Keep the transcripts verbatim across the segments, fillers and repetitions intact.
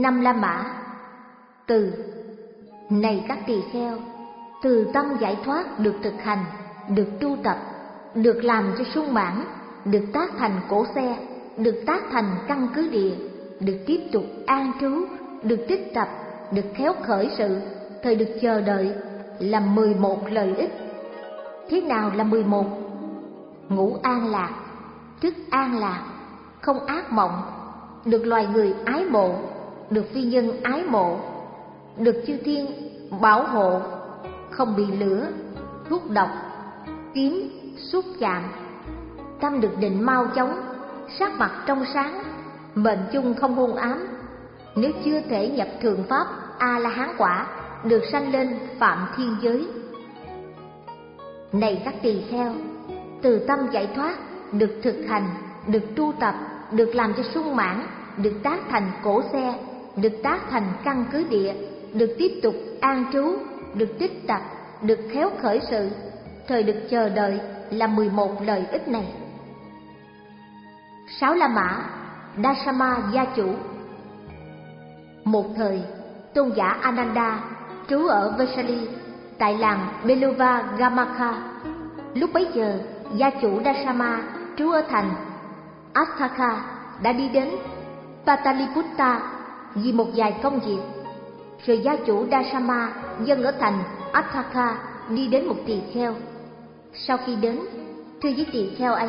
Năm La Mã. Từ. Này các tỳ kheo, từ tâm giải thoát được thực hành, được tu tập, được làm cho sung mãn, được tác thành cỗ xe, được tác thành căn cứ địa, được tiếp tục an trú, được tích tập, được khéo khởi sự, thời được chờ đợi, là mười một lợi ích. Thế nào là mười một? Ngủ an lạc, thức an lạc, không ác mộng, được loài người ái mộ, được phi nhân ái mộ, được chư thiên bảo hộ, không bị lửa, thuốc độc, kiếm, xúc chạm, tâm được định mau chóng, sắc mặt trong sáng, mệnh chung không hôn ám. Nếu chưa thể nhập thượng pháp A La Hán quả, được sanh lên phạm thiên giới. Này các tỳ kheo, từ tâm giải thoát được thực hành, được tu tập, được làm cho sung mãn, được tác thành cỗ xe, được tác thành căn cứ địa, được tiếp tục an trú, được tích tập, được khéo khởi sự, thời được chờ đợi, là mười một lợi ích này. Sáu La Mã. Dasama gia chủ. Một thời, tôn giả Ananda trú ở Vesali, tại làng Belova Gamaka. Lúc bấy giờ, gia chủ Dasama trú ở thành Asthaka đã đi đến Pataliputta vì một vài công việc. Rồi gia chủ Dasama dân ở thành Asthaka đi đến một tỳ kheo. Sau khi đến, thưa với tỳ kheo ấy: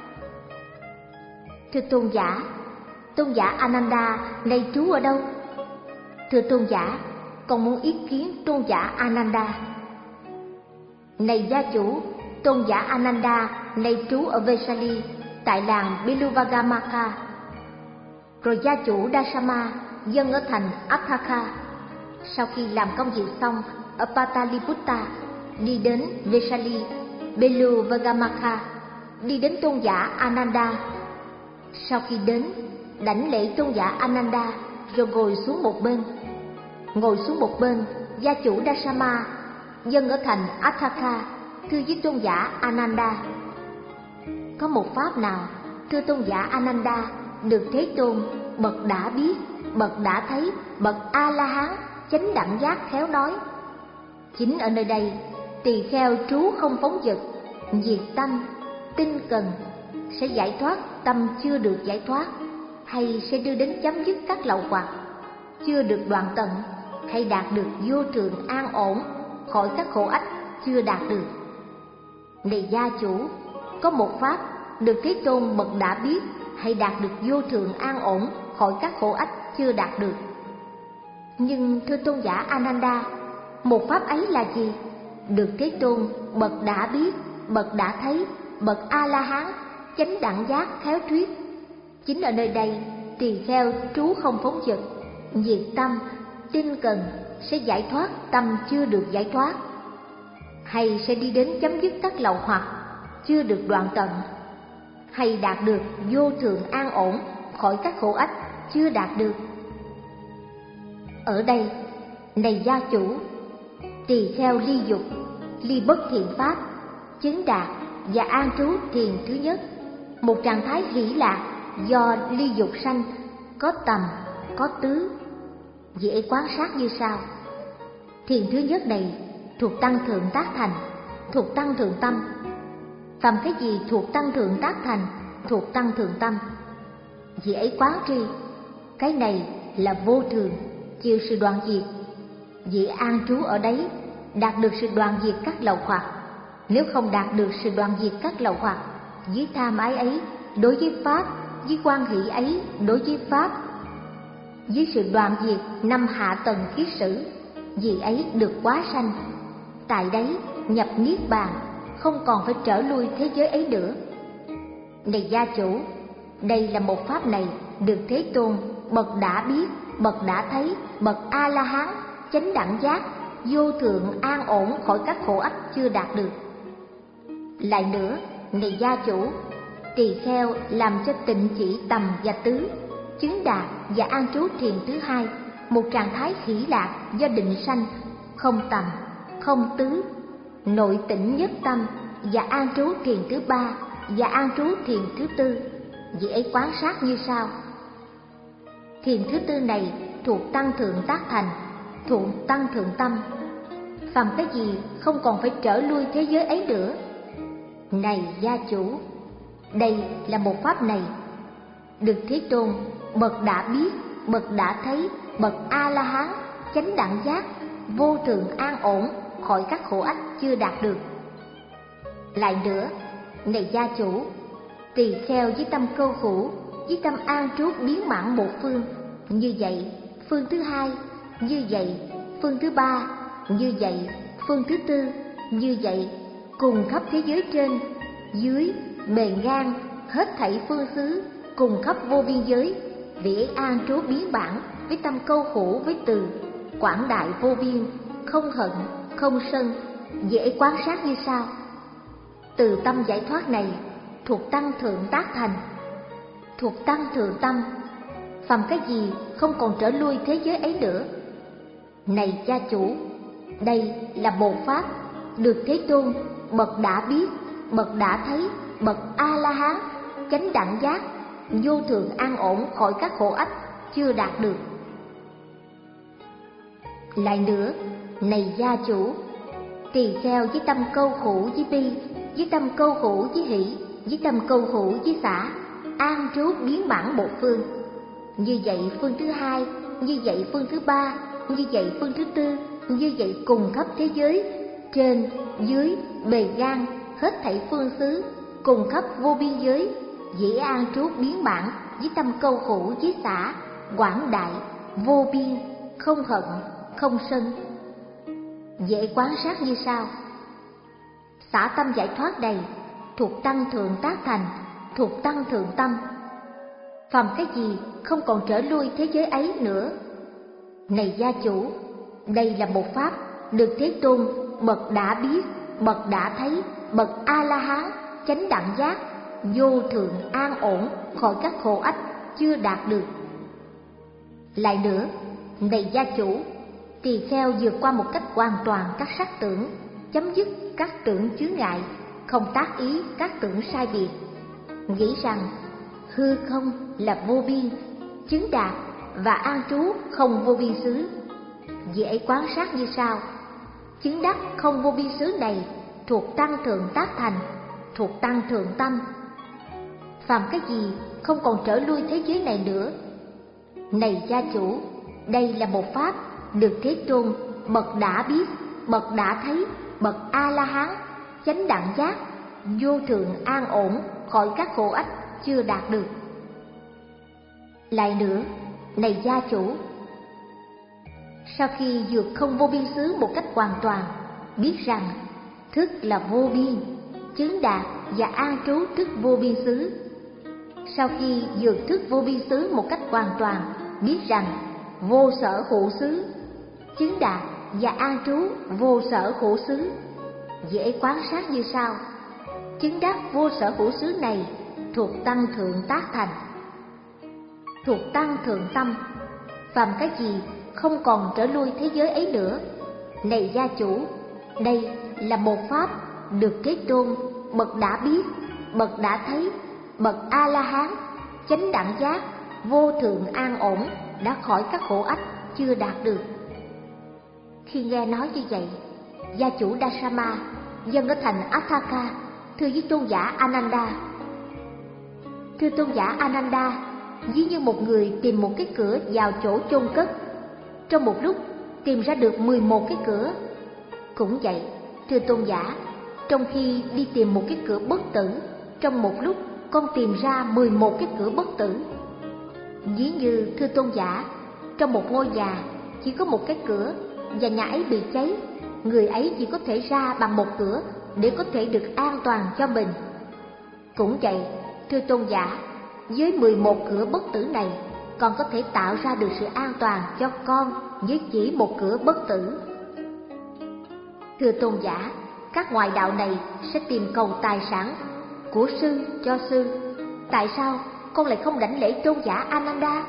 Thưa tôn giả, tôn giả Ananda nay trú ở đâu? Thưa tôn giả, con muốn ý kiến tôn giả Ananda. Này gia chủ, tôn giả Ananda nay trú ở Vesali, tại làng Biluvagamaka. Rồi gia chủ Dasama dân ở thành Asthaka. Sau khi làm công việc xong ở Pataliputta, đi đến Vesali, Biluvagamaka, đi đến tôn giả Ananda. Sau khi đến, đảnh lễ tôn giả Ananda, rồi ngồi xuống một bên. Ngồi xuống một bên, gia chủ Dasama dân ở thành Asthaka thưa với tôn giả Ananda: Có một pháp nào, thưa tôn giả Ananda, được Thế Tôn bậc đã biết, bậc đã thấy, bậc A La Hán chánh đẳng giác khéo nói? Chính ở nơi đây, tỳ kheo trú không phóng dật, diệt tâm, tinh cần, sẽ giải thoát tâm chưa được giải thoát, hay sẽ đưa đến chấm dứt các lậu hoặc chưa được đoạn tận, hay đạt được vô thường an ổn khỏi các khổ ách chưa đạt được. Này gia chủ, có một pháp được Thế Tôn bậc đã biết, hay đạt được vô thường an ổn khỏi các khổ ách chưa đạt được. Nhưng thưa tôn giả Ananda, một pháp ấy là gì? Được Thế Tôn bậc đã biết, bậc đã thấy, bậc A La Hán chánh đẳng giác khéo thuyết. Chính ở nơi đây, tỳ kheo trú không phóng dật, diệt tâm, tinh cần, sẽ giải thoát tâm chưa được giải thoát, hay sẽ đi đến chấm dứt các lậu hoặc chưa được đoạn tận, hay đạt được vô thường an ổn khỏi các khổ ách chưa đạt được. Ở đây, này gia chủ, tỳ kheo ly dục, ly bất thiện pháp, chứng đạt và an trú thiền thứ nhất, một trạng thái hỷ lạc do ly dục sanh, có tầm, có tứ. Dễ quan sát như sau: thiền thứ nhất này thuộc tăng thượng tác thành, thuộc tăng thượng tâm. Tầm cái gì thuộc tăng thượng tác thành, thuộc tăng thượng tâm? Dễ quán tri, cái này là vô thường, chịu sự đoạn diệt. Dễ an trú ở đấy, đạt được sự đoạn diệt các lậu hoặc. Nếu không đạt được sự đoạn diệt các lậu hoặc, với tham ái ấy đối với pháp, với quan hỷ ấy đối với pháp, với sự đoạn diệt năm hạ tầng kiết sử, vì ấy được quá sanh. Tại đấy nhập niết bàn, không còn phải trở lui thế giới ấy nữa. Này gia chủ, đây là một pháp này được Thế Tôn bậc đã biết, bậc đã thấy, bậc A La Hán chánh đẳng giác vô thượng an ổn khỏi các khổ ách chưa đạt được. Lại nữa, này gia chủ, tỳ kheo làm cho tịnh chỉ tầm và tứ, chứng đạt và an trú thiền thứ hai, một trạng thái hỷ lạc do định sanh, không tầm, không tứ, nội tĩnh nhất tâm, và an trú thiền thứ ba và an trú thiền thứ tư. Dễ quan sát như sau: thiền thứ tư này thuộc tăng thượng tác thành, thuộc tăng thượng tâm. Phàm cái gì không còn phải trở lui thế giới ấy nữa. Này gia chủ, đây là một pháp này, được Thế Tôn bậc đã biết, bậc đã thấy, bậc A La Hán chánh đẳng giác, vô thượng an ổn khỏi các khổ ách chưa đạt được. Lại nữa, này gia chủ, tỳ kheo với tâm câu khổ, với tâm an trú biến mãn một phương, như vậy phương thứ hai, như vậy phương thứ ba, như vậy phương thứ tư, như vậy cùng khắp thế giới trên, dưới, bề ngang, hết thảy phương xứ, cùng khắp vô biên giới, vị ấy an trú biến bản với tâm câu khổ với từ quảng đại vô biên, không hận, không sân, dễ quan sát như sau. Từ tâm giải thoát này thuộc tăng thượng tác thành, thuộc tăng thượng tâm. Phàm cái gì không còn trở lui thế giới ấy nữa. Này gia chủ, đây là một pháp được Thế Tôn bậc đã biết, bậc đã thấy, bậc A La Hán chánh đẳng giác, vô thượng an ổn khỏi các khổ ách chưa đạt được. Lại nữa, này gia chủ, tỳ kheo với tâm câu khổ với bi, với tâm câu khổ với hỷ, với tâm câu khổ với xả, an trú biến mãn một phương. Như vậy phương thứ hai, như vậy phương thứ ba, như vậy phương thứ tư, như vậy cùng khắp thế giới, trên, dưới, bề ngang, hết thảy phương xứ, cùng khắp vô biên giới, dễ an trú biến mãn với tâm câu khổ với xả, quảng đại, vô biên, không hận, không sân. Dễ quán sát như sau. Xả tâm giải thoát này thuộc tăng thượng tác thành, thuộc tăng thượng tâm. Phàm cái gì không còn trở lui thế giới ấy nữa. Này gia chủ, đây là một pháp được Thế Tôn bậc đã biết, bậc đã thấy, bậc A La Hán chánh đẳng giác, vô thượng an ổn khỏi các khổ ách chưa đạt được. Lại nữa, này gia chủ, tỳ kheo vượt qua một cách hoàn toàn các sắc tưởng, chấm dứt các tưởng chướng ngại, không tác ý các tưởng sai biệt, nghĩ rằng hư không là vô biên, chứng đạt và an trú không vô biên xứ. Dễ quan sát như sau. Chứng đắc không vô biên xứ này thuộc tăng thượng tác thành, thuộc tăng thượng tâm. Phàm cái gì không còn trở lui thế giới này nữa. Này gia chủ, đây là một pháp được Thế Tôn bậc đã biết, bậc đã thấy, bậc A La Hán chánh đẳng giác, vô thượng an ổn khỏi các khổ ách chưa đạt được. Lại nữa, này gia chủ, sau khi vượt không vô biên xứ một cách hoàn toàn, biết rằng thức là vô biên, chứng đạt và an trú thức vô biên xứ. Sau khi vượt thức vô biên xứ một cách hoàn toàn, biết rằng vô sở khổ xứ, chứng đạt và an trú vô sở khổ xứ. Dễ quán sát như sau. Chứng đắc vô sở khổ xứ này thuộc tăng thượng tác thành, thuộc tăng thượng tâm. Phàm cái gì không còn trở lui thế giới ấy nữa. Này gia chủ, đây là một pháp được Thế Tôn bậc đã biết, bậc đã thấy, bậc A La Hán chánh đẳng giác, vô thượng an ổn đã khỏi các khổ ách chưa đạt được. Khi nghe nói như vậy, gia chủ Dasama dâng ở thành Atthaka thưa với tôn giả Ananda. Thưa tôn giả Ananda, ví như một người tìm một cái cửa vào chỗ chôn cất, trong một lúc tìm ra được mười một cái cửa. Cũng vậy, thưa tôn giả, trong khi đi tìm một cái cửa bất tử, trong một lúc con tìm ra mười một cái cửa bất tử. Ví như, thưa tôn giả, trong một ngôi nhà chỉ có một cái cửa và nhà ấy bị cháy, người ấy chỉ có thể ra bằng một cửa để có thể được an toàn cho mình. Cũng vậy, thưa tôn giả, với mười một cửa bất tử này, con có thể tạo ra được sự an toàn cho con với chỉ một cửa bất tử. Thưa tôn giả, các ngoại đạo này sẽ tìm cầu tài sản của sư cho sư. Tại sao con lại không đảnh lễ tôn giả Ananda?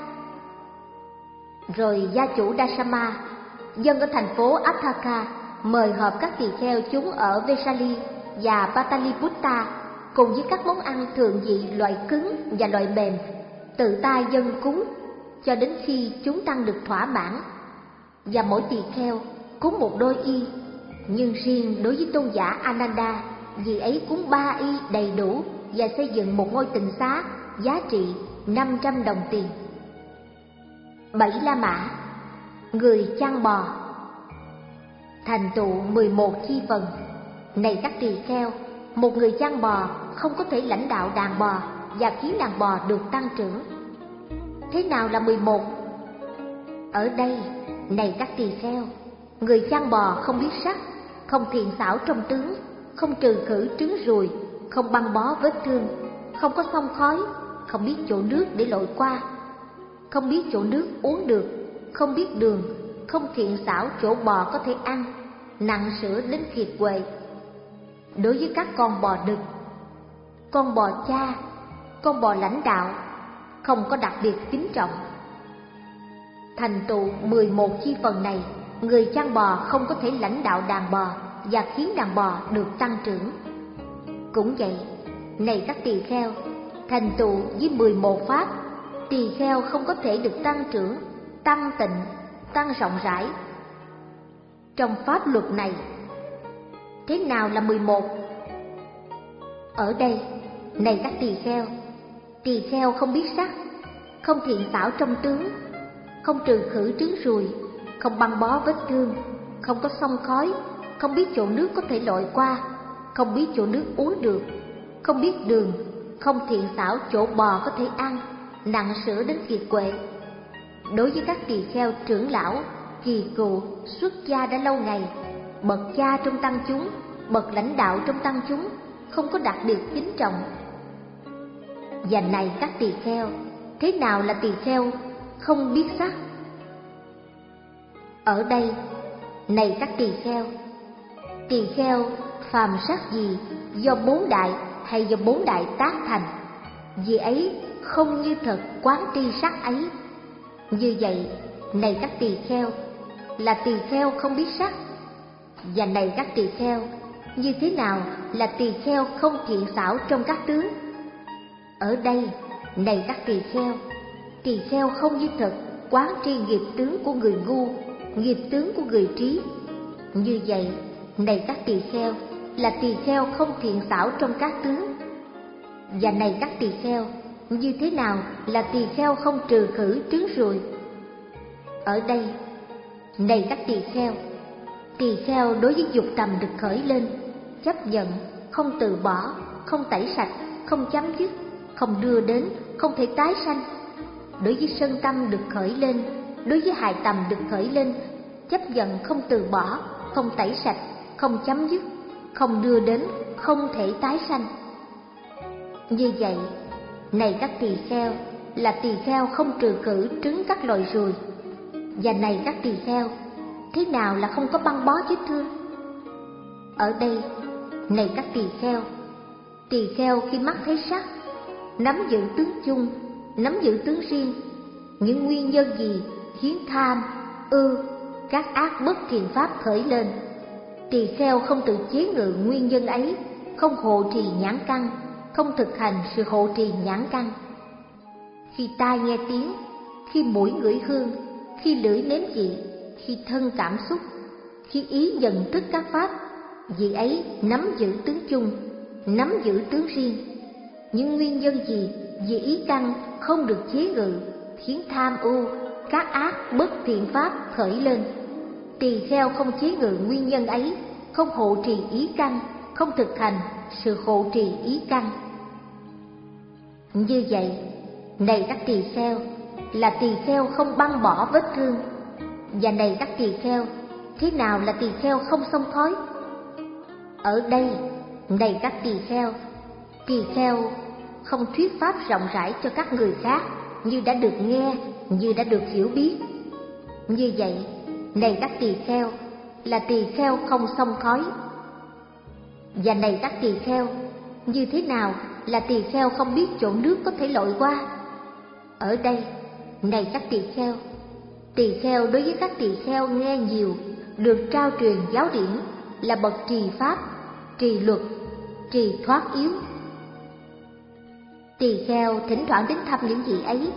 Rồi gia chủ Dasama dâng ở thành phố Atthaka mời họp các tỳ kheo chúng ở Vesali và Pataliputta cùng với các món ăn thượng vị loại cứng và loại mềm, tự tay dâng cúng, cho đến khi chúng tăng được thỏa mãn. Và mỗi tỳ kheo cúng một đôi y, nhưng riêng đối với tôn giả Ananda, vị ấy cúng ba y đầy đủ và xây dựng một ngôi tịnh xá giá trị năm trăm đồng tiền. Bảy La Mã, người chăn bò, thành tựu mười một chi phần. Này các tỳ kheo, một người chăn bò không có thể lãnh đạo đàn bò và khiến đàn bò được tăng trưởng. Thế nào là mười một? Ở đây, này các tỳ kheo, người chăn bò không biết sắc, không thiện xảo trong tướng, không trừ khử trứng ruồi, không băng bó vết thương, không có xông khói, không biết chỗ nước để lội qua, không biết chỗ nước uống được, không biết đường, không thiện xảo chỗ bò có thể ăn, nặng sữa đến kiệt quệ. Đối với các con bò đực, con bò cha, con bò lãnh đạo, không có đặc biệt kính trọng. Thành tựu mười một chi phần này, người chăn bò không có thể lãnh đạo đàn bò và khiến đàn bò được tăng trưởng. Cũng vậy, này các tỳ kheo, thành tựu với mười một pháp, tỳ kheo không có thể được tăng trưởng, tăng tịnh, tăng rộng rãi. Trong pháp luật này, thế nào là mười một? Ở đây, này các tỳ kheo, tỳ kheo không biết sắc, không thiện xảo trong tướng, không trừ khử trứng ruồi, không băng bó vết thương, không có xông khói, không biết chỗ nước có thể lội qua, không biết chỗ nước uống được, không biết đường, không thiện xảo chỗ bò có thể ăn, nặng sữa đến kiệt quệ. Đối với các tỳ kheo trưởng lão, kỳ cựu, xuất gia đã lâu ngày, bậc cha trong tăng chúng, bậc lãnh đạo trong tăng chúng, không có đặc biệt kính trọng. Và này các tỳ kheo, thế nào là tỳ kheo không biết sắc? Ở đây, này các tỳ kheo, tỳ kheo phàm sắc gì do bốn đại hay do bốn đại tác thành, vì ấy không như thật quán tri sắc ấy. Như vậy, này các tỳ kheo, là tỳ kheo không biết sắc. Và này các tỳ kheo, như thế nào là tỳ kheo không thiện xảo trong các tướng? Ở đây, này các tỳ kheo, tỳ kheo không như thật quán tri nghiệp tướng của người ngu, nghiệp tướng của người trí. Như vậy, này các tỳ kheo, là tỳ kheo không thiện xảo trong các tướng. Và này các tỳ kheo, như thế nào là tỳ kheo không trừ khử trứng ruồi? Ở đây, này các tỳ kheo, tỳ kheo đối với dục tầm được khởi lên, chấp nhận, không từ bỏ, không tẩy sạch, không chấm dứt, không đưa đến, không thể tái sanh. Đối với sân tâm được khởi lên, đối với hài tầm được khởi lên, chấp nhận, không từ bỏ, không tẩy sạch, không chấm dứt, không đưa đến, không thể tái sanh. Như vậy, này các tỳ kheo, là tỳ kheo không trừ khử trứng các loài ruồi. Và này các tỳ kheo, thế nào là không có băng bó vết thương? Ở đây, này các tỳ kheo, tỳ kheo khi mắt thấy sắc, nắm giữ tướng chung, nắm giữ tướng riêng, những nguyên nhân gì khiến tham, ưu, các ác bất thiện pháp khởi lên, tỳ kheo không tự chế ngự nguyên nhân ấy, không hộ trì nhãn căn, không thực hành sự hộ trì nhãn căn. Khi tai nghe tiếng, khi mũi ngửi hương, khi lưỡi nếm vị, khi thân cảm xúc, khi ý nhận thức các pháp, vị ấy nắm giữ tướng chung, nắm giữ tướng riêng. Những nguyên nhân gì vì ý căn không được chế ngự khiến tham ưu, các ác bất thiện pháp khởi lên, tỳ kheo không chế ngự nguyên nhân ấy, không hộ trì ý căn, không thực hành sự hộ trì ý căn. Như vậy, này các tỳ kheo, là tỳ kheo không băng bỏ vết thương. Và này các tỳ kheo, thế nào là tỳ kheo không xông khói? Ở đây, này các tỳ kheo, tỳ kheo không thuyết pháp rộng rãi cho các người khác như đã được nghe, như đã được hiểu biết. Như vậy, này các tỳ kheo, là tỳ kheo không xông khói. Và này các tỳ kheo, như thế nào là tỳ kheo không biết chỗ nước có thể lội qua? Ở đây, này các tỳ kheo, tỳ kheo đối với các tỳ kheo nghe nhiều, được trao truyền giáo điển, là bậc trì pháp, trì luật, trì thoát yếu. Tỳ kheo thỉnh thoảng đến thăm những vị ấy,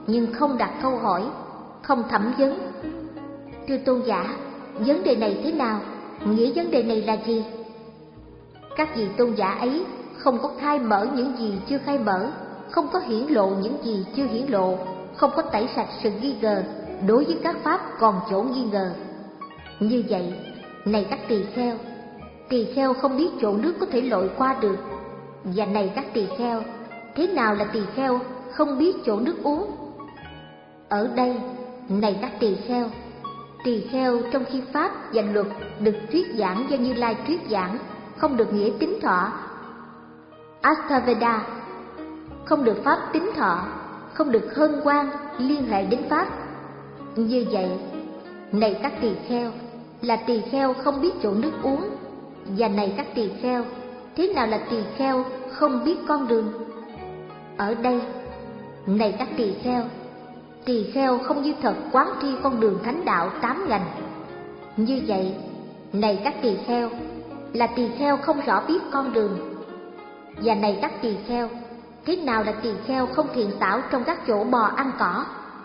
nhưng không đặt câu hỏi, không thẩm vấn. Thưa tôn giả, vấn đề này thế nào? Nghĩa vấn đề này là gì? Các vị tôn giả ấy không có khai mở những gì chưa khai mở, không có hiển lộ những gì chưa hiển lộ, không có tẩy sạch sự nghi ngờ đối với các pháp còn chỗ nghi ngờ. Như vậy, này các tỳ kheo, tỳ kheo không biết chỗ nước có thể lội qua được. Và này các tỳ kheo, thế nào là tỳ kheo không biết chỗ nước uống? Ở đây, này các tỳ kheo, tỳ kheo trong khi pháp và luật được thuyết giảng do Như Lai thuyết giảng, không được nghĩa tín thọ Astaveda, không được pháp tín thọ, không được hân hoan liên hệ đến pháp. Như vậy, này các tỳ kheo, là tỳ kheo không biết chỗ nước uống. Và này các tỳ kheo, thế nào là tỳ kheo không biết con đường? Ở đây, này các tỳ kheo, tỳ kheo không như thật quán tri con đường thánh đạo tám ngành. Như vậy, này các tỳ kheo, là tỳ kheo không rõ biết con đường. Và này các tỳ kheo, thế nào là tỳ kheo không thiện xảo trong các chỗ bò ăn cỏ?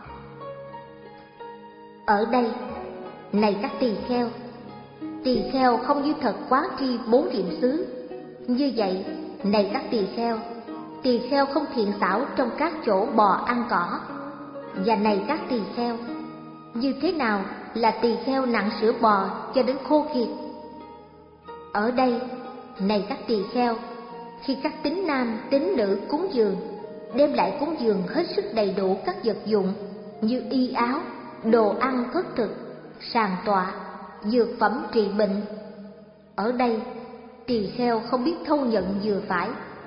Ở đây, này các tỳ kheo, tỳ kheo không như thật quán tri bốn niệm xứ. Như vậy, này các tỳ kheo, tỳ kheo không thiện xảo trong các chỗ bò ăn cỏ. Và này các tỳ kheo, như thế nào là tỳ kheo nặng sữa bò cho đến khô kiệt? Ở đây, này các tỳ kheo, khi các tín nam tín nữ cúng dường, đem lại cúng dường hết sức đầy đủ các vật dụng như y áo, đồ ăn khất thực, sàn tọa, dược phẩm trị bệnh. Ở đây, tỳ kheo không biết thâu nhận vừa phải.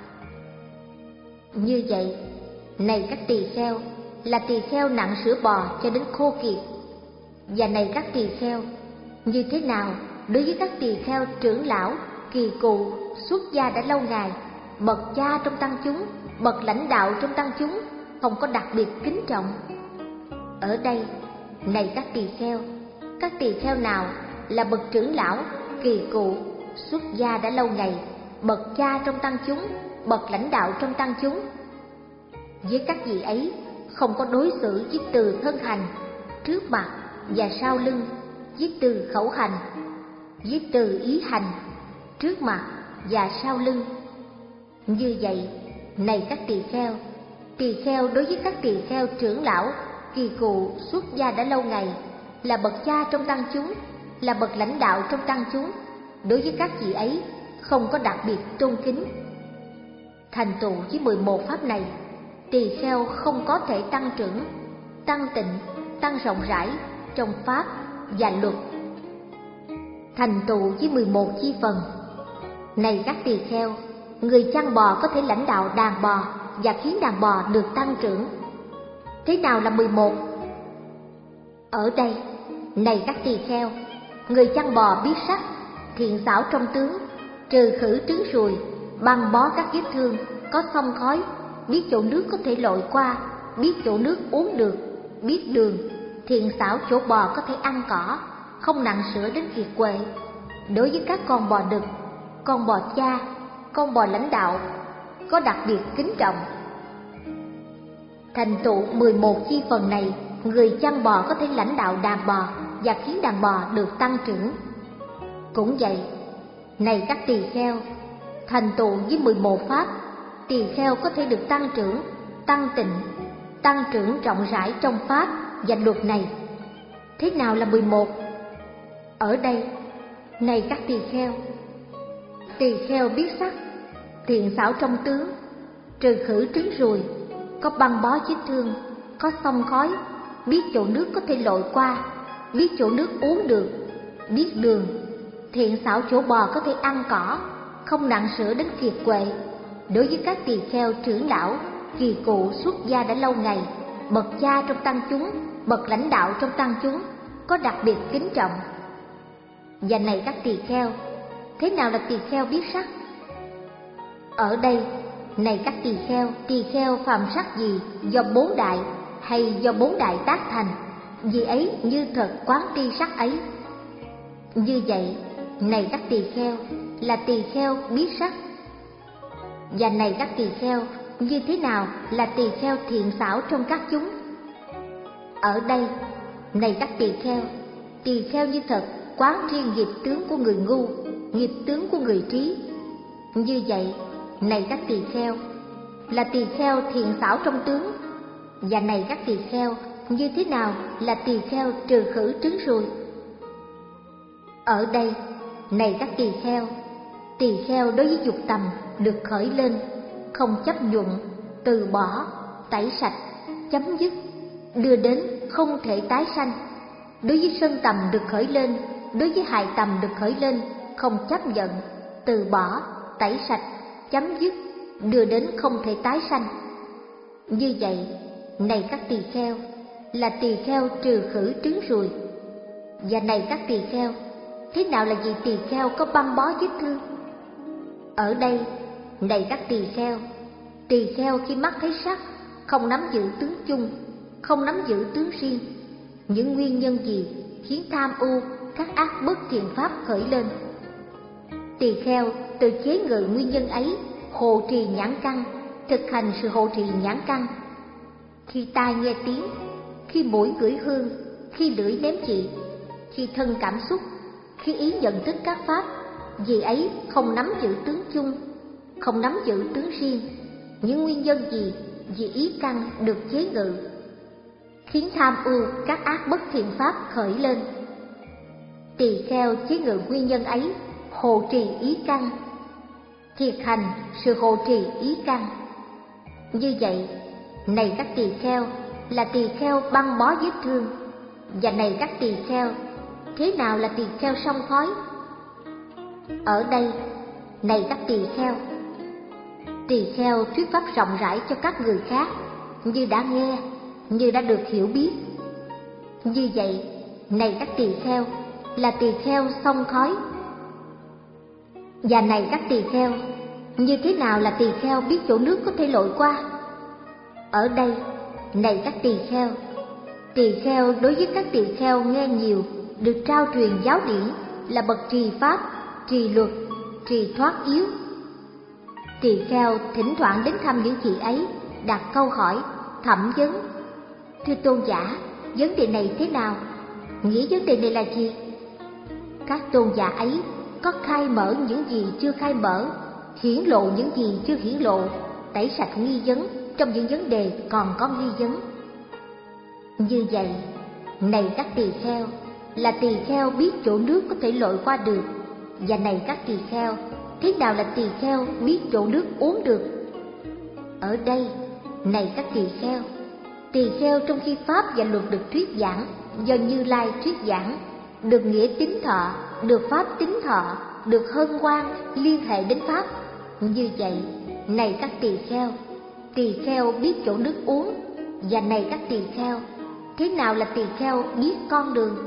Như vậy, này các tỳ kheo, là tỳ kheo nặng sữa bò cho đến khô kiệt. Và này các tỳ kheo, như thế nào đối với các tỳ kheo trưởng lão, kỳ cụ, xuất gia đã lâu ngày, bậc cha trong tăng chúng, bậc lãnh đạo trong tăng chúng, không có đặc biệt kính trọng? Ở đây, này các tỳ kheo, các tỳ kheo nào là bậc trưởng lão, kỳ cụ, xuất gia đã lâu ngày, bậc cha trong tăng chúng, bậc lãnh đạo trong tăng chúng? Với các vị ấy không có đối xử với từ thân hành, trước mặt và sau lưng, với từ khẩu hành, với từ ý hành, trước mặt và sau lưng. Như vậy, này các tỳ kheo, tỳ kheo đối với các tỳ kheo trưởng lão, kỳ cụ, xuất gia đã lâu ngày, là bậc cha trong tăng chúng, là bậc lãnh đạo trong tăng chúng, đối với các vị ấy không có đặc biệt tôn kính. Thành tựu với mười một pháp này, tỳ kheo không có thể tăng trưởng, tăng tịnh, tăng rộng rãi trong pháp và luật. Thành tựu với mười một chi phần. Này các tỳ kheo, người chăn bò có thể lãnh đạo đàn bò và khiến đàn bò được tăng trưởng. Thế nào là mười một? Ở đây, này các tỳ kheo, người chăn bò biết sắc, thiện xảo trong tướng, trừ khử trứng ruồi, băng bó các vết thương, có xông khói, biết chỗ nước có thể lội qua, biết chỗ nước uống được, biết đường, thiện xảo chỗ bò có thể ăn cỏ, không nặng sữa đến kiệt quệ. Đối với các con bò đực, con bò cha, con bò lãnh đạo, có đặc biệt kính trọng. Thành tựu mười một chi phần này, người chăn bò có thể lãnh đạo đàn bò và khiến đàn bò được tăng trưởng. Cũng vậy, này các tỳ kheo, thành tựu với mười một pháp, tỳ kheo có thể được tăng trưởng, tăng tịnh, tăng trưởng rộng rãi trong pháp và luật này. Thế nào là mười một? Ở đây, này các tỳ kheo, tỳ kheo biết sắc, thiện xảo trong tướng, trừ khử trứng ruồi, có băng bó vết thương, có xông khói, biết chỗ nước có thể lội qua, biết chỗ nước uống được, biết đường, thiện xảo chỗ bò có thể ăn cỏ, không nặng sữa đến kiệt quệ. Đối với các tỳ kheo trưởng lão, kỳ cụ, xuất gia đã lâu ngày, bậc cha trong tăng chúng, bậc lãnh đạo trong tăng chúng, có đặc biệt kính trọng. Và này các tỳ kheo, thế nào là tỳ kheo biết sắc? Ở đây, này các tỳ kheo, tỳ kheo phàm sắc gì do bốn đại hay do bốn đại tác thành, vì ấy như thật quán tri sắc ấy. Như vậy, này các tỳ kheo, là tỳ kheo biết sắc. Và này các tỳ kheo, như thế nào là tỳ kheo thiện xảo trong các chúng? Ở đây, này các tỳ kheo, tỳ kheo như thật quán tri nghiệp tướng của người ngu, nghiệp tướng của người trí. Như vậy, này các tỳ kheo, là tỳ kheo thiện xảo trong tướng. Và này các tỳ kheo, như thế nào là tỳ kheo trừ khử trứng ruồi? Ở đây, này các tỳ kheo, tỳ kheo đối với dục tầm được khởi lên, không chấp nhuận, từ bỏ, tẩy sạch, chấm dứt, đưa đến không thể tái sanh. Đối với sân tầm được khởi lên, đối với hài tầm được khởi lên, không chấp nhận, từ bỏ, tẩy sạch, chấm dứt, đưa đến không thể tái sanh. Như vậy, này các tỳ kheo, là tỳ kheo trừ khử trứng ruồi. Và này các tỳ kheo, thế nào là vị tỳ kheo có băng bó vết thương? Ở đây, này các tỳ kheo, tỳ kheo khi mắt thấy sắc, không nắm giữ tướng chung, không nắm giữ tướng riêng. Những nguyên nhân gì khiến tham u, các ác bất thiện pháp khởi lên? Tỳ kheo từ chế ngự nguyên nhân ấy, hộ trì nhãn căn, thực hành sự hộ trì nhãn căn. Khi tai nghe tiếng, khi mũi ngửi hương, khi lưỡi nếm vị, khi thân cảm xúc, khi ý nhận thức các pháp, vì ấy không nắm giữ tướng chung, không nắm giữ tướng riêng. Những nguyên nhân gì vì ý căn được chế ngự, khiến tham ưu các ác bất thiện pháp khởi lên? Tỳ kheo chế ngự nguyên nhân ấy, hộ trì ý căn, thiệt hành sự hộ trì ý căn. Như vậy, này các tỳ kheo, là tỳ kheo băng bó vết thương. Và này các tỳ kheo, thế nào là tỳ kheo sông khói? Ở đây, này các tỳ kheo, tỳ kheo thuyết pháp rộng rãi cho các người khác, như đã nghe, như đã được hiểu biết. Như vậy, này các tỳ kheo, là tỳ kheo xông khói. Và này các tỳ kheo, như thế nào là tỳ kheo biết chỗ nước có thể lội qua? Ở đây, này các tỳ kheo, tỳ kheo đối với các tỳ kheo nghe nhiều, được trao truyền giáo điển, là bậc trì pháp, trì luật, trì thoát yếu. Tỳ kheo thỉnh thoảng đến thăm những chị ấy, đặt câu hỏi, thẩm vấn. Thưa tôn giả, vấn đề này thế nào? Nghĩa vấn đề này là gì? Các tôn giả ấy có khai mở những gì chưa khai mở, hiển lộ những gì chưa hiển lộ, tẩy sạch nghi vấn trong những vấn đề còn có nghi vấn. Như vậy, này các tỳ kheo, là tỳ kheo biết chỗ nước có thể lội qua được. Và này các tỳ kheo, thế nào là tỳ kheo biết chỗ nước uống được? Ở đây, này các tỳ kheo, tỳ kheo trong khi pháp và luật được thuyết giảng do Như Lai thuyết giảng, được nghĩa tín thọ, được pháp tín thọ, được hân hoan liên hệ đến pháp. Như vậy, này các tỳ kheo, tỳ kheo biết chỗ nước uống. Và này các tỳ kheo, thế nào là tỳ kheo biết con đường?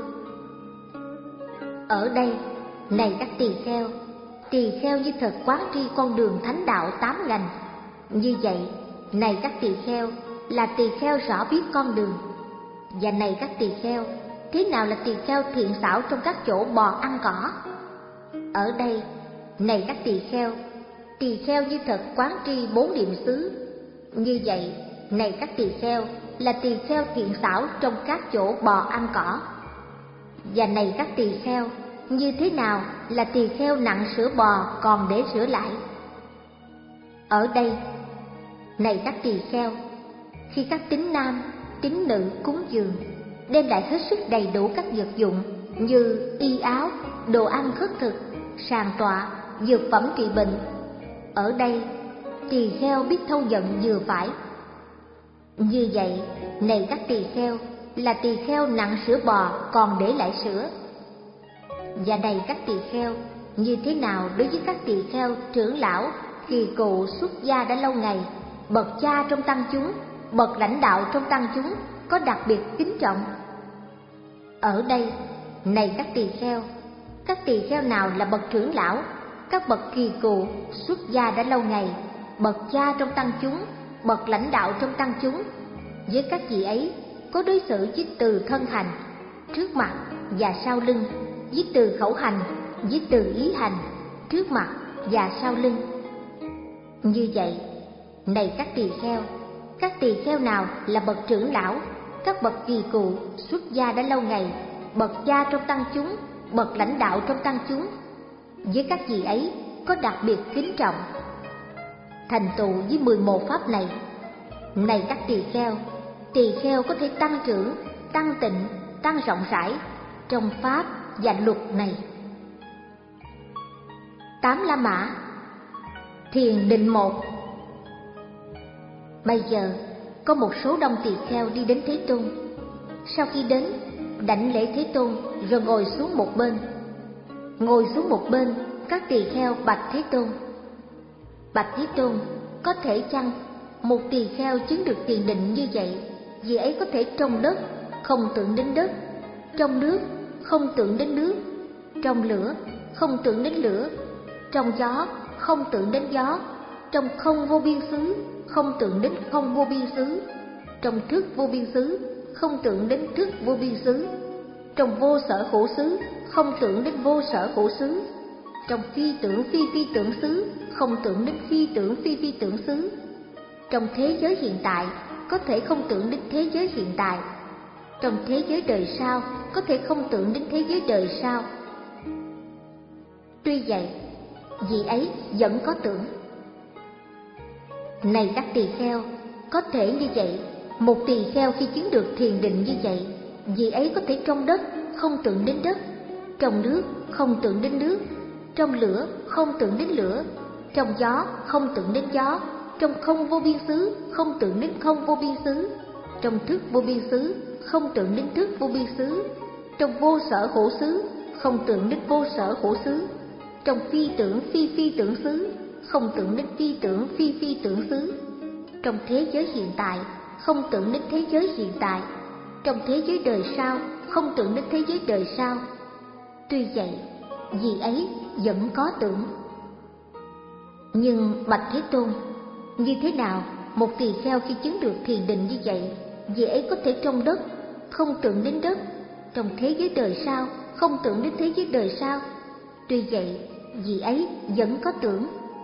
Ở đây, này các tỳ kheo, tỳ kheo như thật quán tri con đường thánh đạo tám ngành. Như vậy, này các tỳ kheo, là tỳ kheo rõ biết con đường. Và này các tỳ kheo, thế nào là tỳ kheo thiện xảo trong các chỗ bò ăn cỏ? Ở đây, này các tỳ kheo, tỳ kheo như thật quán tri bốn niệm xứ. Như vậy, này các tỳ kheo, là tỳ kheo thiện xảo trong các chỗ bò ăn cỏ. Và này các tỳ kheo, như thế nào là tỳ kheo nặng sữa bò còn để sữa lại? Ở đây, này các tỳ kheo, khi các tín nam, tín nữ cúng dường, đem lại hết sức đầy đủ các vật dụng như y áo, đồ ăn khất thực, sàn tọa, dược phẩm trị bệnh. Ở đây, tỳ kheo biết thâu nhận vừa phải. Như vậy, này các tỳ kheo, là tỳ kheo nặng sữa bò còn để lại sữa. Và này các tỳ kheo, như thế nào đối với các tỳ kheo trưởng lão, kỳ cụ xuất gia đã lâu ngày, bậc cha trong tăng chúng, bậc lãnh đạo trong tăng chúng, có đặc biệt kính trọng? Ở đây, này các tỳ kheo, các tỳ kheo nào là bậc trưởng lão, các bậc kỳ cụ xuất gia đã lâu ngày, bậc cha trong tăng chúng, bậc lãnh đạo trong tăng chúng, với các vị ấy có đối xử với từ thân hành, trước mặt và sau lưng, với từ khẩu hành, với từ ý hành, trước mặt và sau lưng. Như vậy, này các tỳ kheo, các tỳ kheo nào là bậc trưởng lão, các bậc kỳ cụ, xuất gia đã lâu ngày, bậc cha trong tăng chúng, bậc lãnh đạo trong tăng chúng, với các vị ấy có đặc biệt kính trọng. Thành tựu với mười một pháp này, này các tỳ kheo, tỳ kheo có thể tăng trưởng, tăng tịnh, tăng rộng rãi trong pháp và luật này. Tám La Mã. Thiền định một. Bây giờ có một số đông tỳ kheo đi đến Thế Tôn. Sau khi đến, đảnh lễ Thế Tôn rồi ngồi xuống một bên. Ngồi xuống một bên, các tỳ kheo bạch Thế Tôn: Bạch Thế Tôn, có thể chăng một tỳ kheo chứng được thiền định như vậy, vì ấy có thể trong đất không tưởng đến đất, trong nước không tưởng đến nước, trong lửa không tưởng đến lửa, trong gió không tưởng đến gió, trong không vô biên xứ không tưởng đến không vô biên xứ, trong thức vô biên xứ không tưởng đến thức vô biên xứ, trong vô sở khổ xứ không tưởng đến vô sở khổ xứ, trong phi tưởng phi phi tưởng xứ không tưởng đến phi tưởng phi phi tưởng xứ, trong thế giới hiện tại có thể không tưởng đến thế giới hiện tại, trong thế giới đời sau có thể không tưởng đến thế giới đời sau. Tuy vậy, vị ấy vẫn có tưởng. Này các tỳ kheo, có thể như vậy, một tỳ kheo khi chứng được thiền định như vậy, vị ấy có thể trong đất không tưởng đến đất, trong nước không tưởng đến nước, trong lửa không tưởng đến lửa, trong gió không tưởng đến gió, trong không vô biên xứ không tưởng đến không vô biên xứ, trong thức vô biên xứ không tưởng đến thức vô biên xứ, trong vô sở khổ xứ không tưởng đến vô sở khổ xứ, trong phi tưởng phi phi tưởng xứ không tưởng đến phi tưởng phi phi tưởng xứ, trong thế giới hiện tại không tưởng đến thế giới hiện tại, trong thế giới đời sau không tưởng đến thế giới đời sau. Tuy vậy, vị ấy vẫn có tưởng. Nhưng bạch Thế Tôn, như thế nào một tỳ kheo khi chứng được thiền định như vậy, vị ấy có thể trong đất không tưởng đến đất, trong thế giới đời sau không tưởng đến thế giới đời sau? Tuy vậy, vị ấy vẫn có tưởng.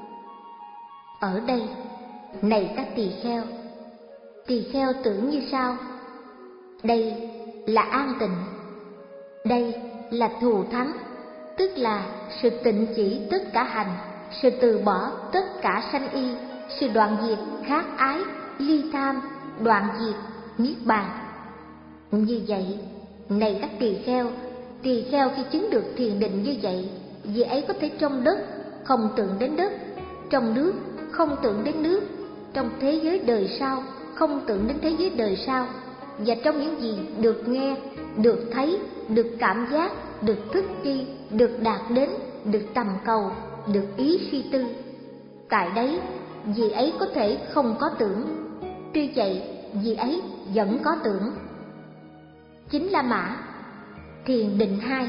Ở đây, này các tỳ kheo, tỳ kheo tưởng như sau: đây là an tịnh, đây là thù thắng, tức là sự tịnh chỉ tất cả hành, sự từ bỏ tất cả sanh y, sự đoạn diệt khát ái, ly tham, đoạn diệt niết bàn. Như vậy, này các tỳ kheo, tỳ kheo khi chứng được thiền định như vậy, vị ấy có thể trong đất không tưởng đến đất, trong nước không tưởng đến nước, trong thế giới đời sau không tưởng đến thế giới đời sau, và trong những gì được nghe, được thấy, được cảm giác, được thức tri, được đạt đến, được tầm cầu, được ý suy tư, tại đấy vị ấy có thể không có tưởng. Tuy vậy, vị ấy vẫn có tưởng. Chính La Mã. Thiền định hai.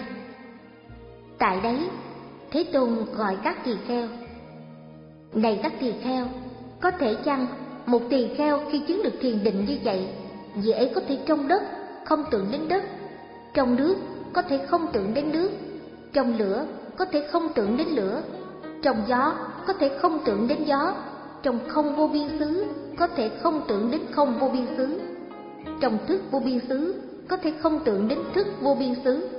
Tại đấy, Thế Tôn gọi các tỳ kheo: này các tỳ kheo, có thể chăng một tỳ kheo khi chứng được thiền định như vậy, vị ấy có thể trong đất không tưởng đến đất, trong nước có thể không tưởng đến nước, trong lửa có thể không tưởng đến lửa, trong gió có thể không tưởng đến gió, trong không vô biên xứ có thể không tưởng đến không vô biên xứ, trong thức vô biên xứ có thể không tưởng đến thức vô biên xứ,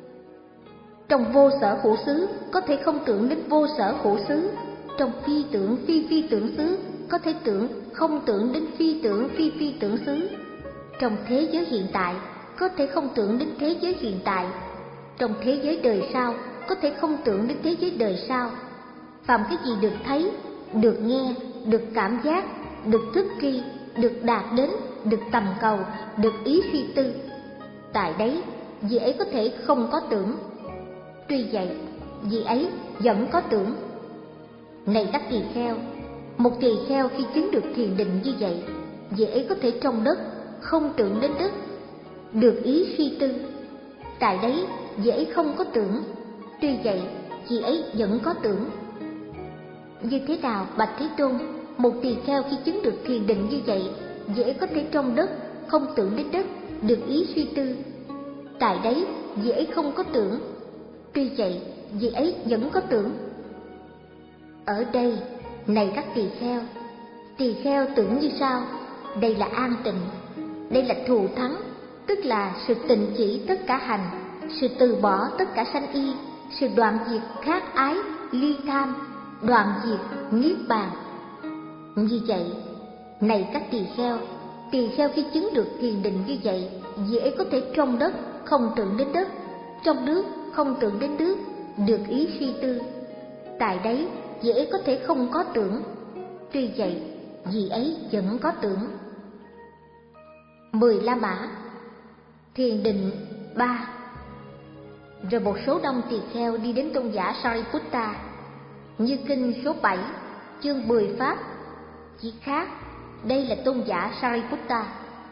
trong vô sở khổ xứ có thể không tưởng đến vô sở khổ xứ, trong phi tưởng phi phi tưởng xứ có thể tưởng không tưởng đến phi tưởng phi phi tưởng xứ, trong thế giới hiện tại có thể không tưởng đến thế giới hiện tại, trong thế giới đời sau có thể không tưởng đến thế giới đời sau. Phàm cái gì được thấy, được nghe, được cảm giác, được thức tri, được đạt đến, được tầm cầu, được ý suy tư, tại đấy vị ấy có thể không có tưởng. Tuy vậy, vị ấy vẫn có tưởng. Này các tỳ kheo, một tỳ kheo khi chứng được thiền định như vậy, vị ấy có thể trong đất không tưởng đến đất, được ý suy tư, tại đấy vị ấy không có tưởng. Tuy vậy, vị ấy vẫn có tưởng. Như thế nào bạch Thế Tôn, một tỳ kheo khi chứng được thiền định như vậy, vị ấy có thể trong đất không tưởng đến đất, được ý suy tư, tại đấy vị ấy không có tưởng. Tuy vậy, vị ấy vẫn có tưởng. Ở đây, này các tỳ kheo, tỳ kheo tưởng như sau: đây là an tịnh, Đây là thù thắng, tức là sự tịnh chỉ tất cả hành, sự từ bỏ tất cả sanh y, sự đoạn diệt khát ái, ly tham, đoạn diệt niết bàn. Như vậy, này các tỳ kheo, tỳ kheo khi chứng được thiền định như vậy, dễ có thể trong đất không tưởng đến đất, trong nước không tưởng đến nước, được ý suy tư. Tại đấy dễ có thể không có tưởng, tuy vậy vì ấy vẫn có tưởng. Mười La Mã. Thiền định ba. Rồi một số đông tỳ kheo đi đến tôn giả Sariputta, như kinh số bảy, chương mười pháp, chỉ khác đây là tôn giả Sariputta.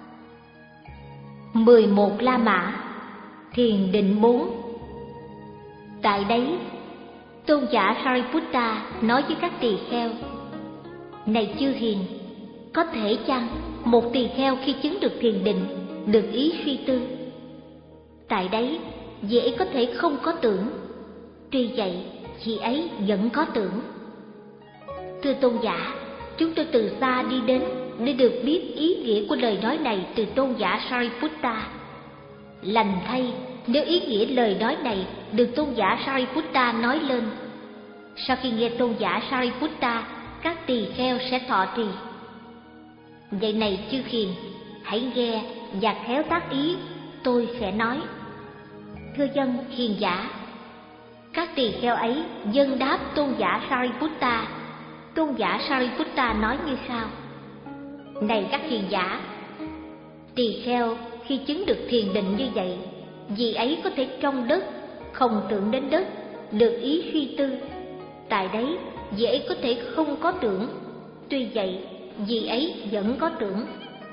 Mười một La Mã. Thiền định bốn. Tại đấy, tôn giả Sariputta nói với các tỳ kheo: Này chư hiền, có thể chăng một tỳ kheo khi chứng được thiền định, được ý suy tư? Tại đấy, dễ có thể không có tưởng, tuy vậy, chị ấy vẫn có tưởng. Thưa tôn giả, chúng tôi từ xa đi đến để được biết ý nghĩa của lời nói này từ tôn giả Sariputta. Lành thay, nếu ý nghĩa lời nói này được tôn giả Sariputta nói lên. Sau khi nghe tôn giả Sariputta, các tỳ kheo sẽ thọ trì. Vậy này chư hiền, hãy nghe và khéo tác ý, tôi sẽ nói. Thưa dân hiền giả. Các tỳ kheo ấy dâng đáp tôn giả Sariputta. Tôn giả Sariputta nói như sau: Này các hiền giả, tỳ kheo khi chứng được thiền định như vậy, vì ấy có thể trong đất không tưởng đến đất, được ý suy tư. Tại đấy dễ có thể không có tưởng, tuy vậy vì ấy vẫn có tưởng.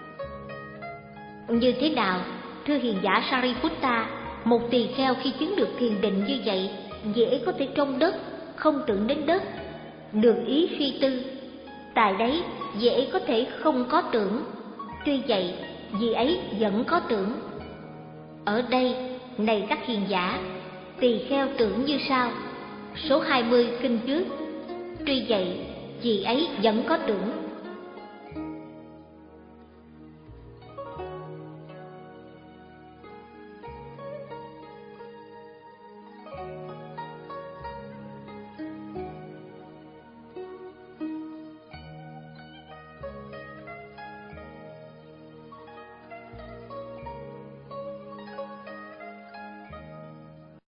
Như thế nào, thưa hiền giả Sariputta, một tỳ kheo khi chứng được thiền định như vậy, dễ có thể trong đất không tưởng đến đất, được ý suy tư. Tại đấy dễ có thể không có tưởng, tuy vậy vì ấy vẫn có tưởng. Ở đây, này các hiền giả, tỳ kheo tưởng như sau: số hai mươi kinh trước. Tuy vậy vì ấy vẫn có tưởng.